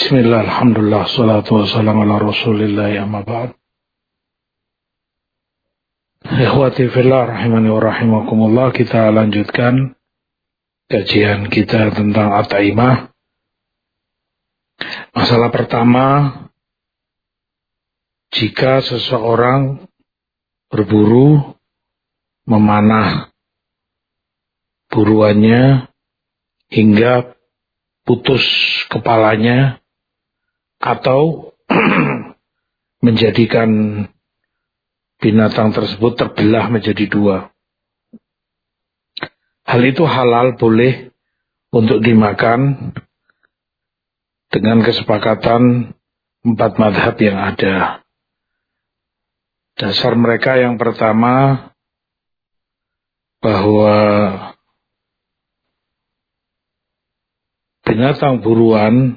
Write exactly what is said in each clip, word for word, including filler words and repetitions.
Bismillah, alhamdulillah, salatu wassalamu ala rasulillah, amma ba'd. Ikhwati fillah, rahimani wa rahimakumullah. Kita lanjutkan kajian kita tentang at-taimah. Masalah pertama, jika seseorang berburu, memanah buruannya hingga putus kepalanya atau menjadikan binatang tersebut terbelah menjadi dua. Hal itu halal, boleh untuk dimakan dengan kesepakatan empat mazhab yang ada. Dasar mereka yang pertama bahwa binatang buruan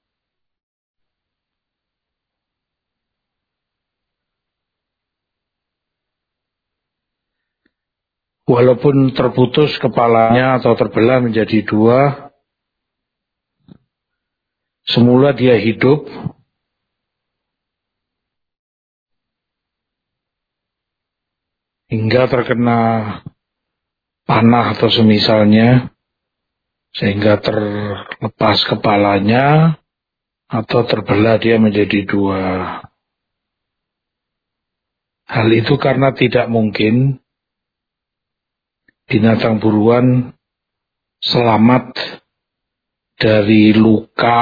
walaupun terputus kepalanya atau terbelah menjadi dua, semula dia hidup, hingga terkena panah atau semisalnya, sehingga terlepas kepalanya atau terbelah dia menjadi dua. Hal itu karena tidak mungkin binatang buruan selamat dari luka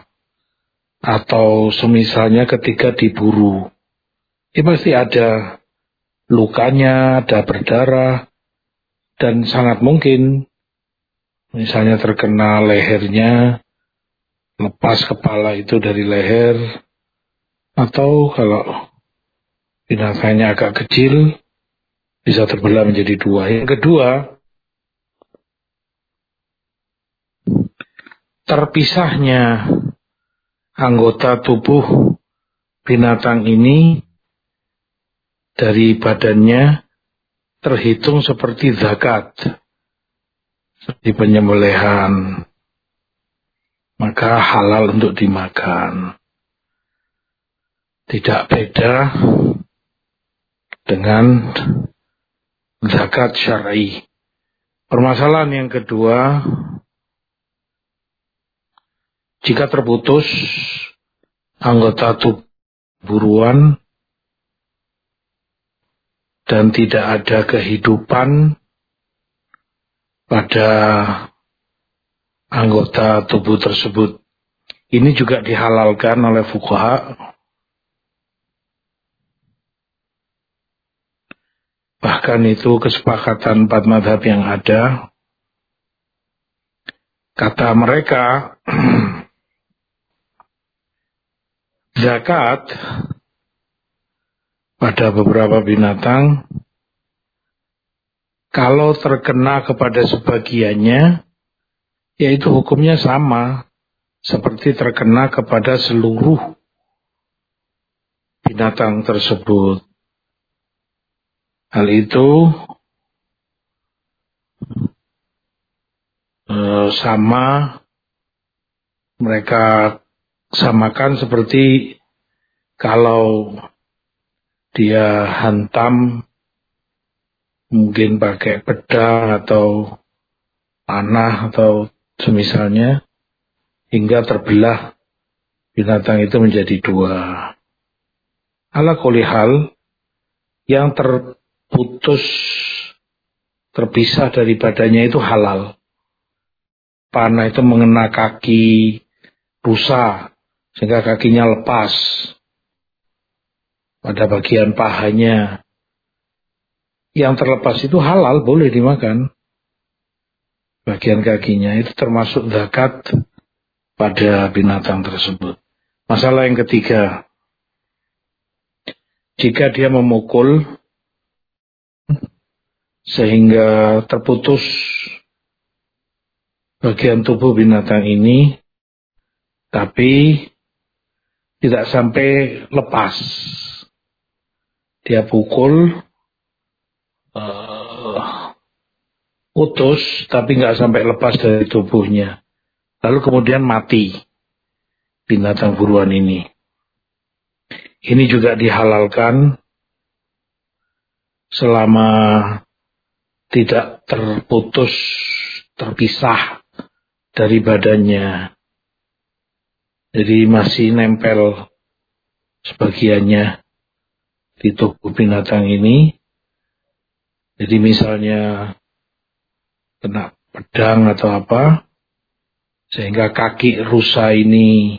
atau semisalnya ketika diburu. Ya pasti ada lukanya, ada berdarah, dan sangat mungkin misalnya terkena lehernya, lepas kepala itu dari leher, atau kalau binatangnya agak kecil, bisa terbelah menjadi dua. Yang kedua, terpisahnya anggota tubuh binatang ini dari badannya terhitung seperti zakat, seperti penyembelihan, maka halal untuk dimakan. Tidak beda dengan zakat syar'i. Permasalahan yang kedua, jika terputus anggota tubuh buruan dan tidak ada kehidupan pada anggota tubuh tersebut, ini juga dihalalkan oleh fuqaha. Bahkan itu kesepakatan empat mazhab yang ada. Kata mereka, zakat pada beberapa binatang, kalau terkena kepada sebagiannya, yaitu hukumnya sama seperti terkena kepada seluruh binatang tersebut. Hal itu eh, sama mereka samakan seperti kalau dia hantam mungkin pakai pedang atau panah atau semisalnya hingga terbelah binatang itu menjadi dua. Ala kulli hal, yang terputus terpisah dari badannya itu halal. Panah itu mengena kaki rusa sehingga kakinya lepas pada bagian pahanya. Yang terlepas itu halal, boleh dimakan. Bagian kakinya itu termasuk zakat pada binatang tersebut. Masalah yang ketiga, jika dia memukul sehingga terputus bagian tubuh binatang ini, tapi tidak sampai lepas. Dia pukul, uh, putus, tapi nggak sampai lepas dari tubuhnya. Lalu kemudian mati. binatang buruan ini. Ini juga dihalalkan selama tidak terputus, terpisah dari badannya. Jadi masih nempel sebagiannya di tubuh binatang ini. Jadi misalnya kena pedang atau apa, sehingga kaki rusa ini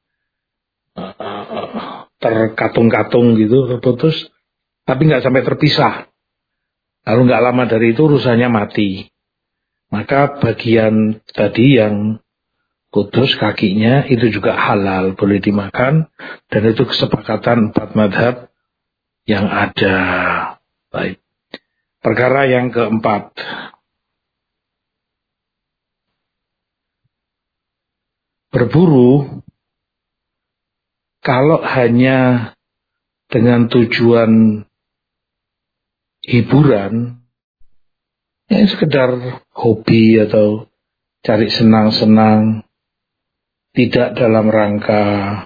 uh, terkatung-katung gitu, terputus, tapi nggak sampai terpisah. Lalu nggak lama dari itu rusanya mati. Maka bagian tadi yang putus kakinya itu juga halal, boleh dimakan, dan itu kesepakatan empat madhab yang ada. Baik. Perkara yang keempat. Berburu, kalau hanya dengan tujuan hiburan, ya sekedar hobi atau cari senang-senang, tidak dalam rangka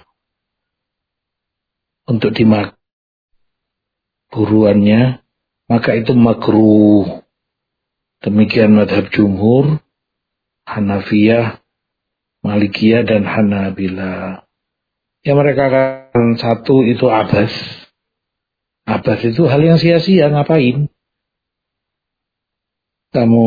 untuk dimakan buruannya, maka itu makruh. Demikian madhab jumhur, Hanafiyah, Malikiyah, dan Hanabila. Ya mereka kan satu itu abas. Abas itu hal yang sia-sia, ngapain? Kamu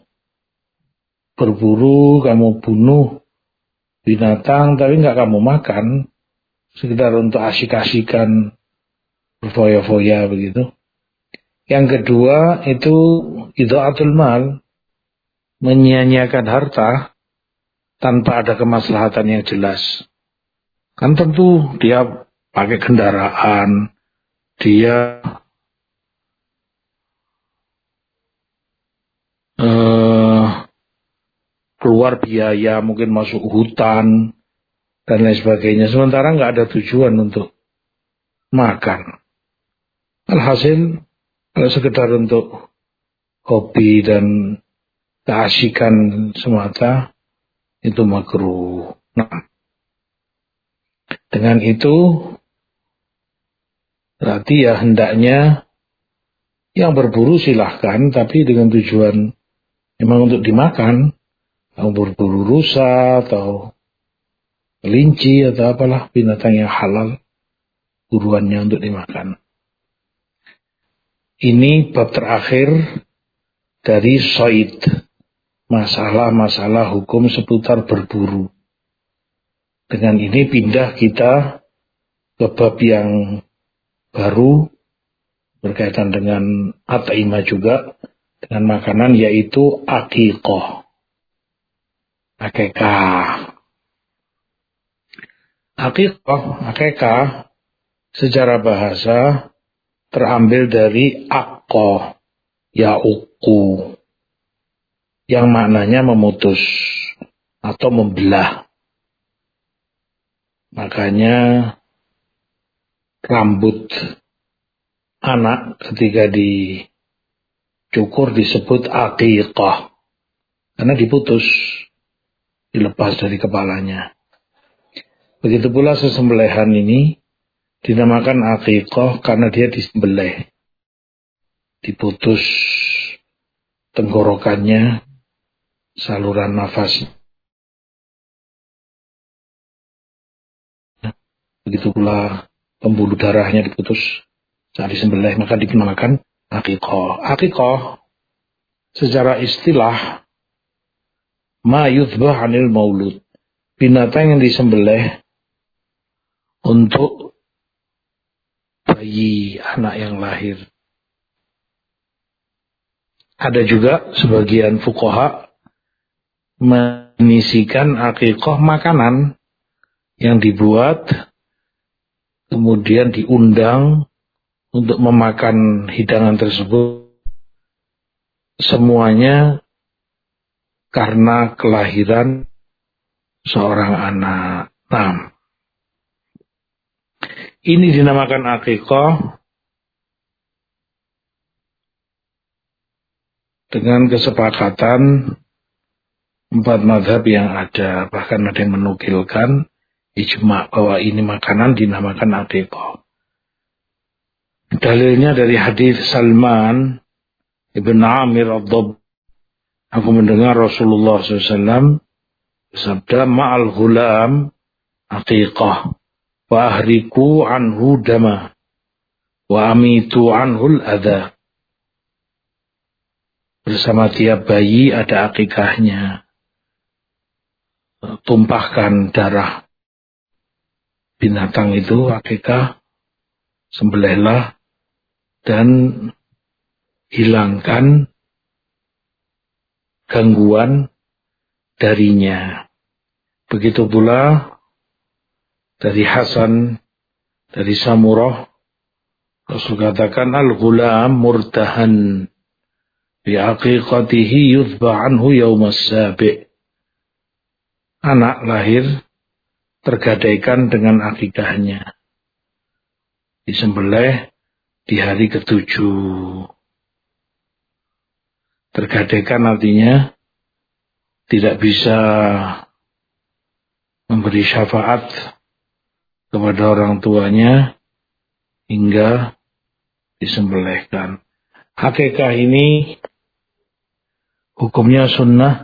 berburu, kamu bunuh binatang, tapi nggak kamu makan, sekedar untuk asik-asikan, berfoya-foya begitu. Yang kedua itu idha'atul mal, menyia-nyiakan harta tanpa ada kemaslahatan yang jelas. Kan tentu dia pakai kendaraan, dia eh, keluar biaya, mungkin masuk hutan dan lain sebagainya. Sementara nggak ada tujuan untuk makan. Alhasil, kalau sekedar untuk hobi dan keasikan semata, itu makruh. Nah, dengan itu berarti ya hendaknya yang berburu silahkan, tapi dengan tujuan memang untuk dimakan. Yang berburu rusa atau kelinci atau apalah binatang yang halal, buruannya untuk dimakan. Ini bab terakhir dari Soid, masalah-masalah hukum seputar berburu. Dengan ini pindah kita ke bab yang baru berkaitan dengan at'imah juga, dengan makanan, yaitu aqiqah, akekah. Aqiqah, akekah secara bahasa terambil dari aqqa, ya'uqqu, yang maknanya memutus atau membelah. Makanya rambut anak ketika dicukur disebut aqiqah, karena diputus, dilepas dari kepalanya. Begitu pula sesembelihan ini dinamakan aqiqah karena dia disembelih, diputus tenggorokannya, saluran nafas. Begitu pula pembuluh darahnya diputus saat disembelih, maka dinamakan aqiqah. Aqiqah secara istilah ma yudbah anil maulud, binatang yang disembelih untuk bayi, anak yang lahir. Ada juga sebagian fuqaha menisikan aqiqah makanan yang dibuat kemudian diundang untuk memakan hidangan tersebut, semuanya karena kelahiran seorang anak. Nah, ini dinamakan aqiqah dengan kesepakatan empat mazhab yang ada. Bahkan ada yang menukilkan ijma bahwa ini makanan dinamakan aqiqah. Dalilnya dari hadis Salman ibn Amir ad-Dab. Aku mendengar Rasulullah shallallahu alaihi wasallam bersabda, ma'al ghulam aqiqah wa ahriku anhu dama wa amitu anhul adha. Bersama tiap bayi ada akikahnya. Tumpahkan darah binatang itu, akikah, sembelihlah dan hilangkan gangguan darinya. Begitu pula dari Hasan, dari Samurah, Rasul katakan al-ghulam murtahan bi aqiqatihi yudhba anhu yaumas sabi'. Anak lahir tergadaikan dengan akikahnya, disembelih di hari ketujuh. Tergadaikan artinya tidak bisa memberi syafaat kepada orang tuanya hingga disembelihkan. Akikah ini hukumnya sunnah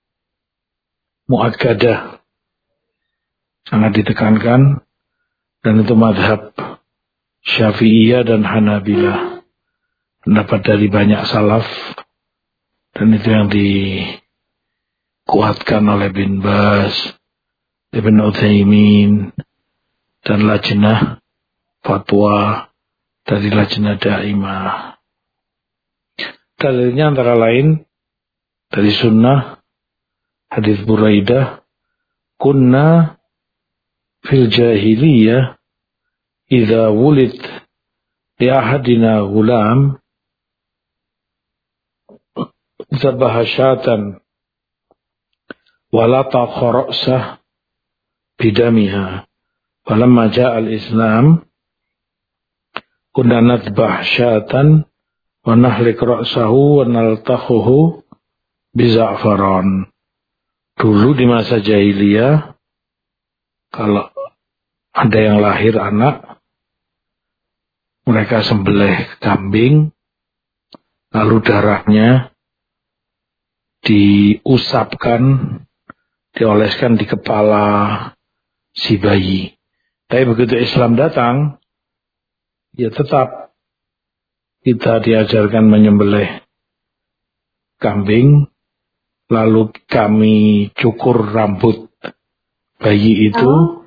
muakkadah, sangat ditekankan, dan itu madhab Syafi'iyah dan Hanabilah, pendapat dari banyak salaf, dan itu yang dikuatkan oleh bin Baz, Ibn Utsaimin, dan lajnah fatwa dari lajnah daimah. Dalilnya antara lain dari sunnah hadis Buraidah, kunna fil jahiliyah idza wulid li ahadina ghulam zabaha syatan wa lataqa ra'sah bidamiha. Falamma ja'a al-islam kunna nadbah syatan wa nahlik ra'sahu wa naltakhuhu biza'faran. Dulu di masa jahiliyah, kalau ada yang lahir anak, mereka sembelih kambing, lalu darahnya diusapkan, dioleskan di kepala si bayi. Tapi begitu Islam datang, ya tetap kita diajarkan menyembelih kambing, lalu kami cukur rambut bayi itu,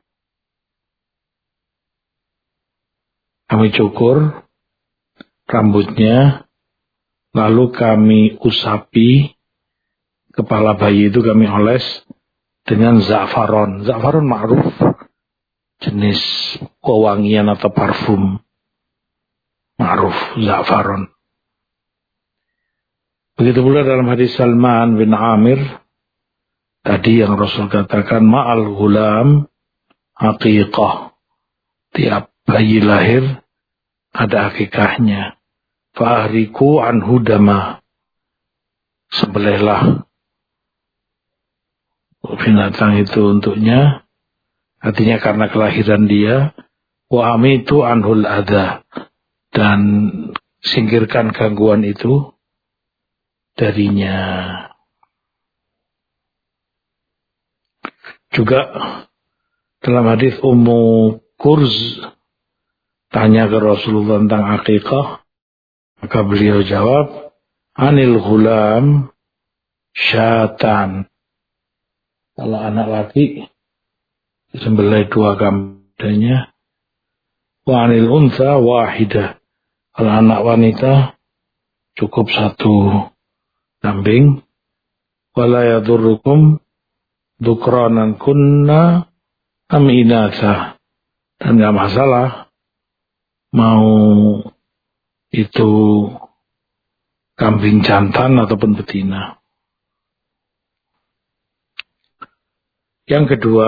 kami cukur rambutnya, lalu kami usapi kepala bayi itu, kami oles dengan za'faron. Za'faron ma'ruf, jenis pewangian atau parfum ma'ruf, za'faron. Begitu pula dalam hadis Salman bin Amir tadi yang Rasul katakan ma'al ghulam aqiqah. Tiap bayi lahir ada akikahnya. Fa'ahriku anhu dama. Sembelihlah binatang itu untuknya. Artinya karena kelahiran dia. Wa amitu anhul adha. Dan singkirkan gangguan itu darinya. Juga dalam hadis Ummu Kurz tanya ke Rasulullah tentang akikah, maka beliau jawab, anil ghulam syatan. Kalau anak laki disembelih dua kambingnya, wa anil untha wahidah. Kalau anak wanita cukup satu kambing. Wala yadurrukum dukranan kunna am inatha. Dan gak masalah mau itu kambing jantan ataupun betina. Yang kedua,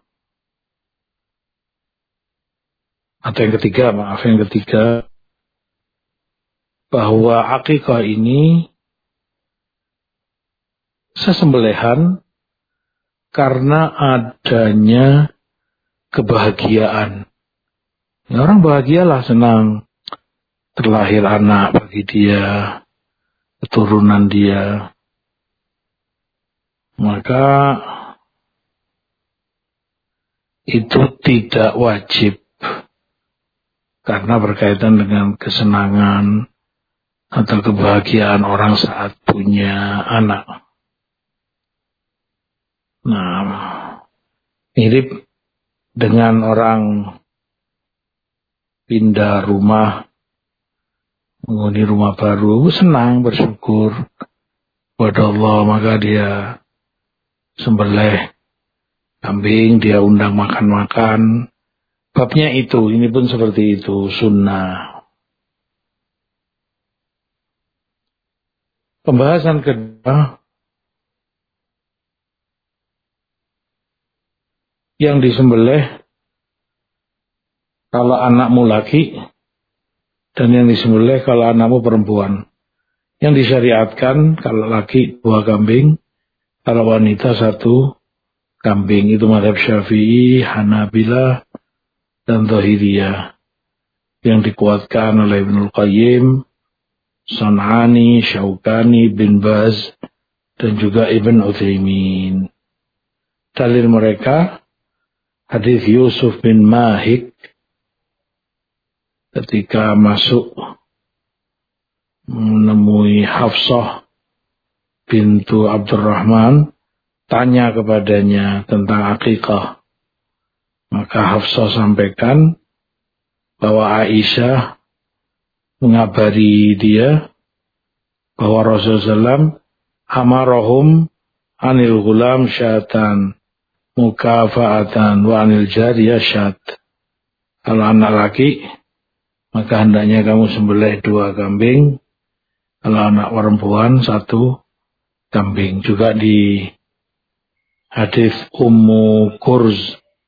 atau yang ketiga, maaf yang ketiga, bahwa akikah ini sesembelihan karena adanya kebahagiaan. Ya, orang bahagialah, senang terlahir anak bagi dia, keturunan dia. Maka itu tidak wajib karena berkaitan dengan kesenangan atau kebahagiaan orang saat punya anak. Nah, mirip dengan orang pindah rumah, menghuni rumah baru, senang, bersyukur kepada Allah, maka dia sembelih kambing, dia undang makan-makan. Babnya itu, ini pun seperti itu, sunnah. Pembahasan kedua, yang disembelih kalau anakmu laki dan yang disembelih kalau anakmu perempuan. Yang disyariatkan kalau laki dua kambing, kalau wanita satu kambing. Itu mazhab Syafi'i, Hanabilah, dan Zahiriyah. Yang dikuatkan oleh Ibnul Qayyim, San'ani, Syaukani, Bin Baz, dan juga Ibn Utsaimin. Dalil mereka, hadis Yusuf bin Mahik ketika masuk menemui Hafsah bintu Abdurrahman, tanya kepadanya tentang akikah. Maka Hafsah sampaikan bahwa Aisyah mengabari dia bahwa Rasulullah shallallahu alaihi wasallam amarahum anil ghulam syatan mukafa'atan wa anil jariyah syat. Kalau anak laki, maka hendaknya kamu sembelih dua kambing. Kalau anak perempuan, satu kambing. Juga di hadis Ummu Kurz,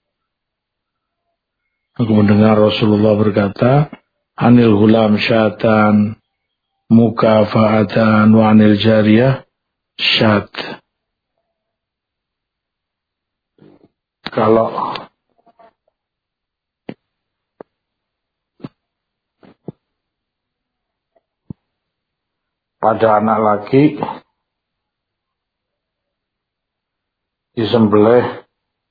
aku mendengar Rasulullah berkata, anil hulam syatan mukafa'atan wa anil jariyah syat. Kalau pada anak laki disembelih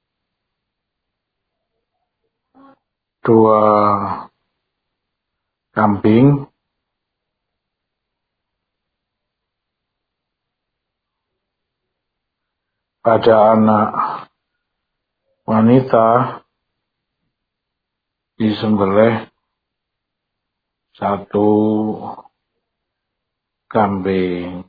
dua kambing, pada anak wanita disembelih satu kambing.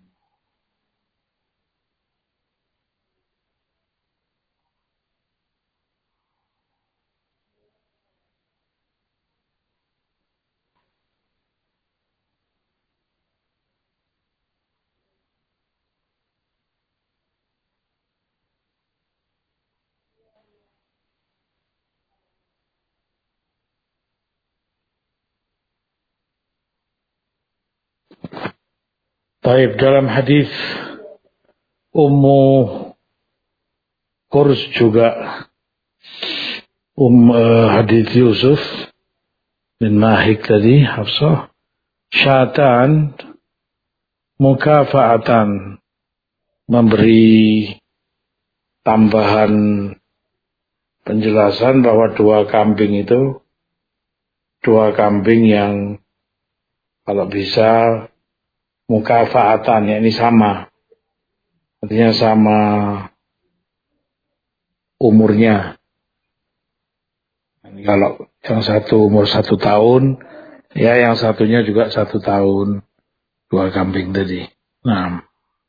Baik, dalam hadis Ummu Kurz juga um, uh, hadis Yusuf bin Mahik tadi, Hafsah, syatan mukafa'atan, memberi tambahan penjelasan bahwa dua kambing itu dua kambing yang kalau bisa mukafa'atan, ya ini sama, artinya sama umurnya. Ini kalau yang satu umur satu tahun, ya yang satunya juga satu tahun, dua kambing tadi. Nah,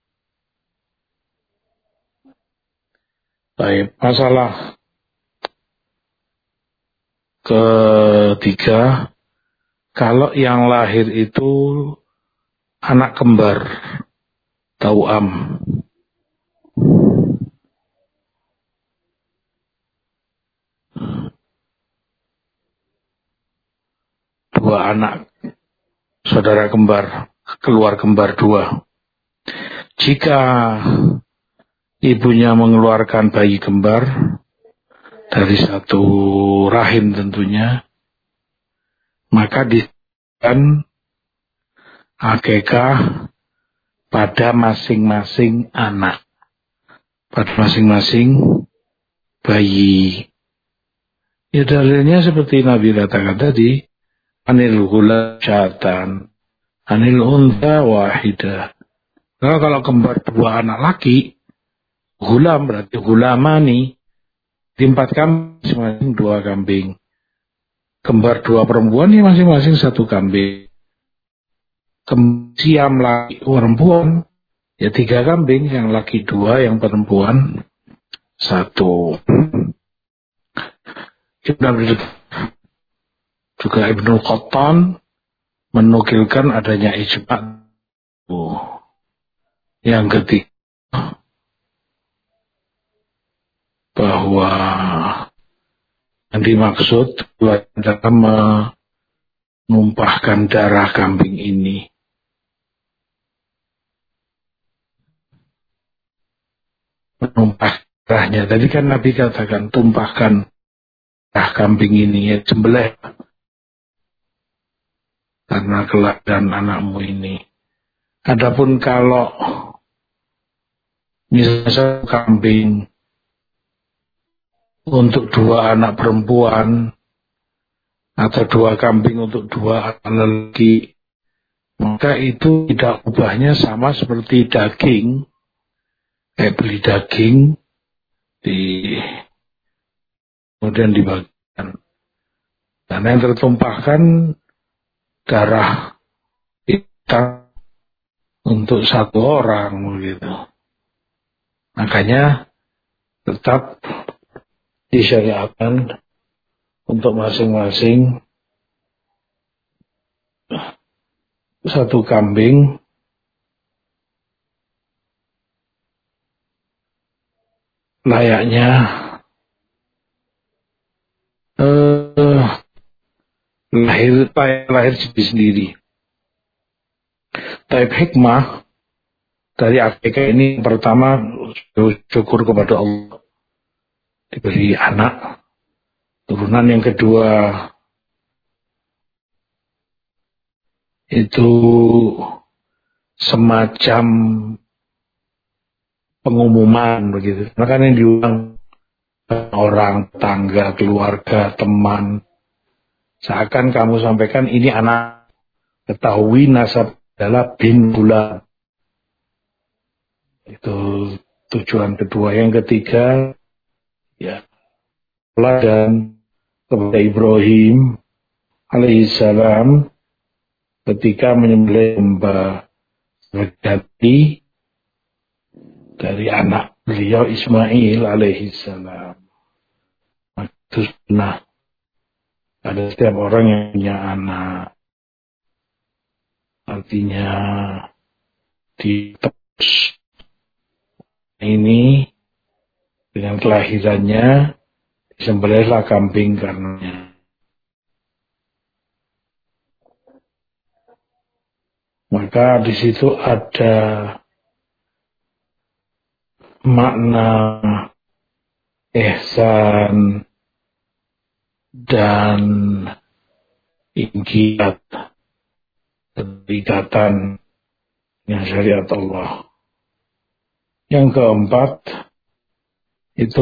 baik, masalah ketiga, kalau yang lahir itu anak kembar, tauam. Dua anak, saudara kembar, keluar kembar dua. Jika ibunya mengeluarkan bayi kembar, dari satu rahim tentunya, maka disebutkan akikah pada masing-masing anak, pada masing-masing bayi. Ya dalilnya seperti Nabi katakan tadi, anil ghulam syatan, anil untha wahidah. Nah, kalau kembar dua anak laki, ghulam berarti ghulamani, di empat kambing masing-masing dua kambing. Kembar dua perempuan ini masing-masing satu kambing. Siam laki perempuan, ya tiga kambing, yang laki dua, yang perempuan satu. Juga Ibnu Qattan menukilkan adanya ijma'. Yang ketiga, bahwa yang dimaksud adalah menumpahkan darah kambing ini. Menumpah darahnya. Tadi kan Nabi katakan tumpahkan darah kambing ini, ya sembelih karena kelahiran anakmu ini. Adapun kalau misalnya kambing untuk dua anak perempuan atau dua kambing untuk dua anak lelaki, maka itu tidak ubahnya sama seperti daging. Kayak beli daging di kemudian dibagikan. Dan yang tertumpahkan darah kita untuk satu orang begitu. Makanya tetap disyariatkan untuk masing-masing satu kambing layaknya eh, lahir lahir sendiri. Taib hikmah dari akikah ini pertama syukur kepada Allah diberi anak turunan. Yang kedua itu semacam pengumuman begitu. Makanya yang diulang orang, tetangga, keluarga, teman, seakan kamu sampaikan ini anak, ketahui nasab adalah bin bulan. Itu tujuan kedua. Yang ketiga, ya, dan kepada Ibrahim alaihissalam ketika menyembelih domba berganti dari anak beliau Ismail alaihissalam. Itu sunnah. Ada setiap orang yang punya anak. Artinya di ini dengan kelahirannya disembelihlah kambing karenanya. Maka di situ ada makna ihsan dan ingkiat, kedekatan dengan syariat Allah. Yang keempat itu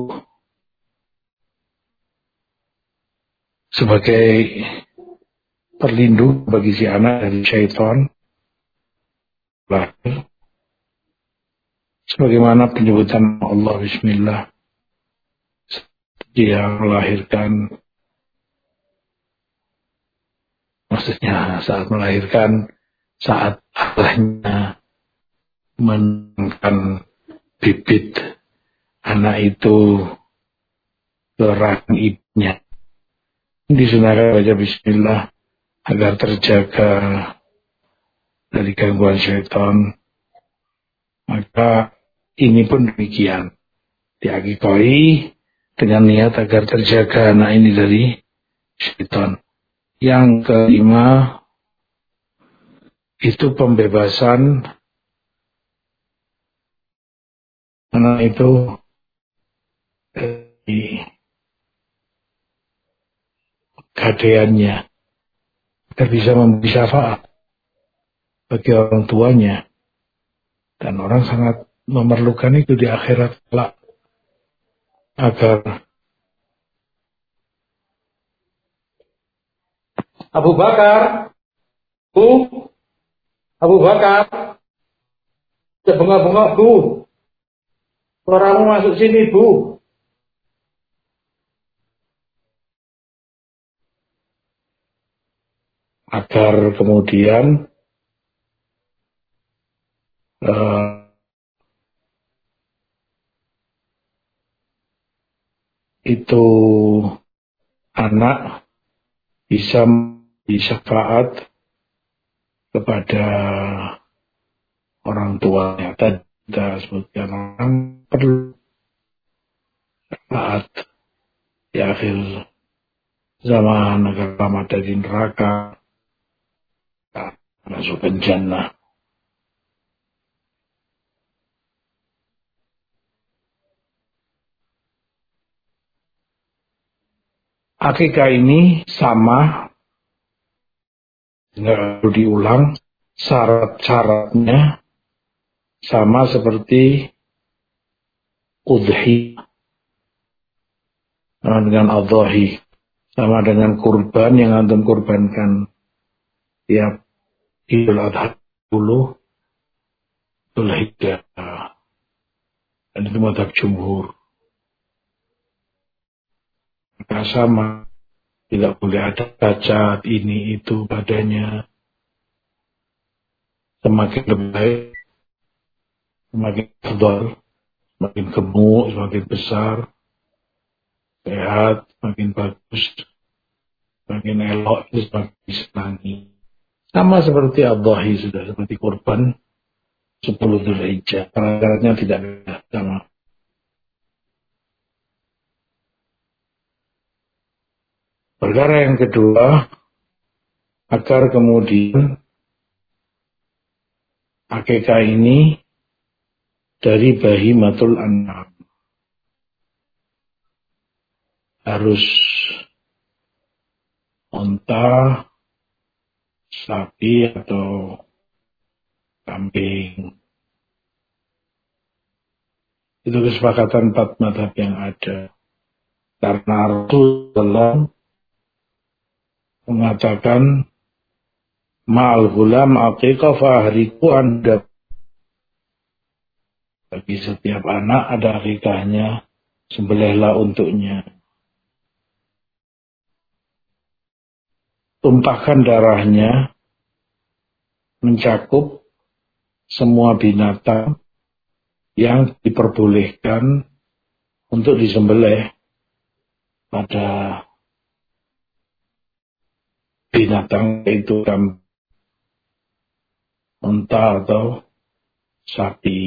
sebagai perlindung bagi si anak dari syaitan lahir. Sebagaimana penyebutan Allah Bismillah, dia melahirkan, maksudnya saat melahirkan, saat Allahnya menentukan bibit anak itu ke rahim ibunya. Disunahkan baca Bismillah agar terjaga dari gangguan syaitan. Maka ini pun demikian, diakikoi dengan niat agar terjaga anak ini dari syaitan. Yang kelima itu pembebasan anak itu dari pegadaiannya agar bisa memberi syafaat bagi orang tuanya. Dan orang sangat memerlukan itu di akhirat kelak agar Abu Bakar, Bu, Abu Bakar, bengok-bengok Bu, suaramu masuk sini Bu. Agar kemudian uh, itu anak bisa disyafaat kepada orang tuanya. Tadi kita sebutkan orang perlu syafaat di akhir zaman agar selamat dari neraka, masuk ke jannah. Akikah ini sama, nggak perlu diulang, syarat-syaratnya sama seperti udhi, sama dengan adhahi, sama dengan kurban yang antum kurbankan tiap Idul Adha dulu, Dzul Hijjah, dan itu mazhab jumhur. Maka sama, tidak boleh ada cacat ini itu padanya. Semakin lebih baik, semakin afdal, semakin gemuk, semakin besar, sehat, semakin bagus, semakin elok, semakin disenangi. Sama seperti adhahi, sudah seperti kurban sepuluh Dzul Hijjah. Syaratnya tidak sama. Perkara yang kedua, agar kemudian akikah ini dari bahimatul an'am. Harus unta, sapi atau kambing. Itu kesepakatan empat mazhab yang ada. Karena Rasulullah mengatakan ma'al gulam aqiqah fahriku anda. Bagi setiap anak ada akikahnya, sembelihlah untuknya. Tumpahkan darahnya mencakup semua binatang yang diperbolehkan untuk disembelih pada binatang itu kan unta atau sapi.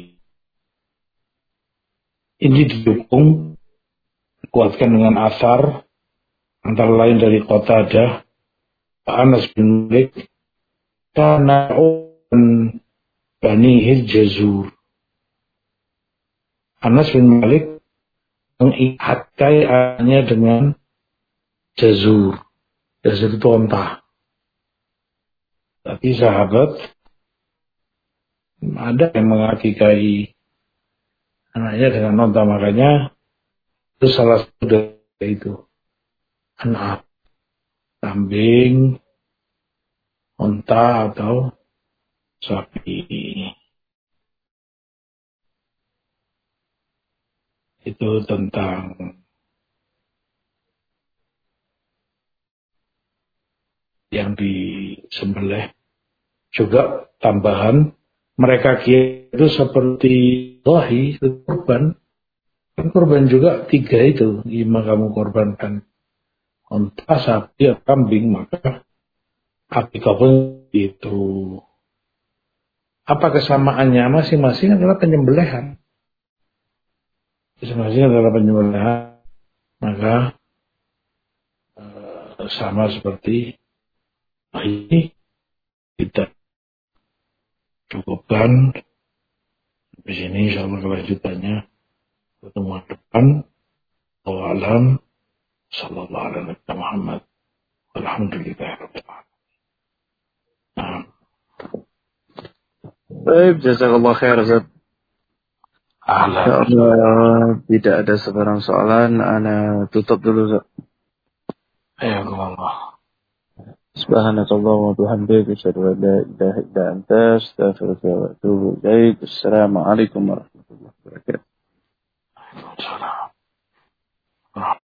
Ini didukung, dikuatkan dengan asar antara lain dari Qatadah, Anas bin Malik, karena Bani Hijjazur. Anas bin Malik mengikatkan anaknya dengan jazur. Jazur itu unta. Tapi sahabat ada yang mengakikai anaknya dengan unta, makanya itu salah satu dari itu. Anak, kambing, unta atau sapi. Itu tentang yang disembelih. Juga tambahan, mereka kira itu seperti dhahi, kurban. Kan kurban juga tiga itu, lima kamu korbankan unta, sapi, atau kambing, maka akikah pun itu. Apa kesamaannya? Masing-masing adalah penyembelihan. Masing-masing adalah penyembelihan. Maka uh, sama seperti ini kita cukupkan di sini. Insyaallah kelanjutannya pertemuan depan. Wallahu a'lam. Sallallahu alaihi Muhammad. Walhamdulillahirabbil alamin. Baik, jazakallah khair Ustaz. Insyaallah tidak ada sebarang soalan, ana tutup dulu Ustaz. Ya Allah. Subhanakallah wa bihamdika asyhadu an la ilaha illa anta astaghfiruka wa atubu ilaik. Assalamualaikum warahmatullahi wabarakatuh. Waalaikumsalam.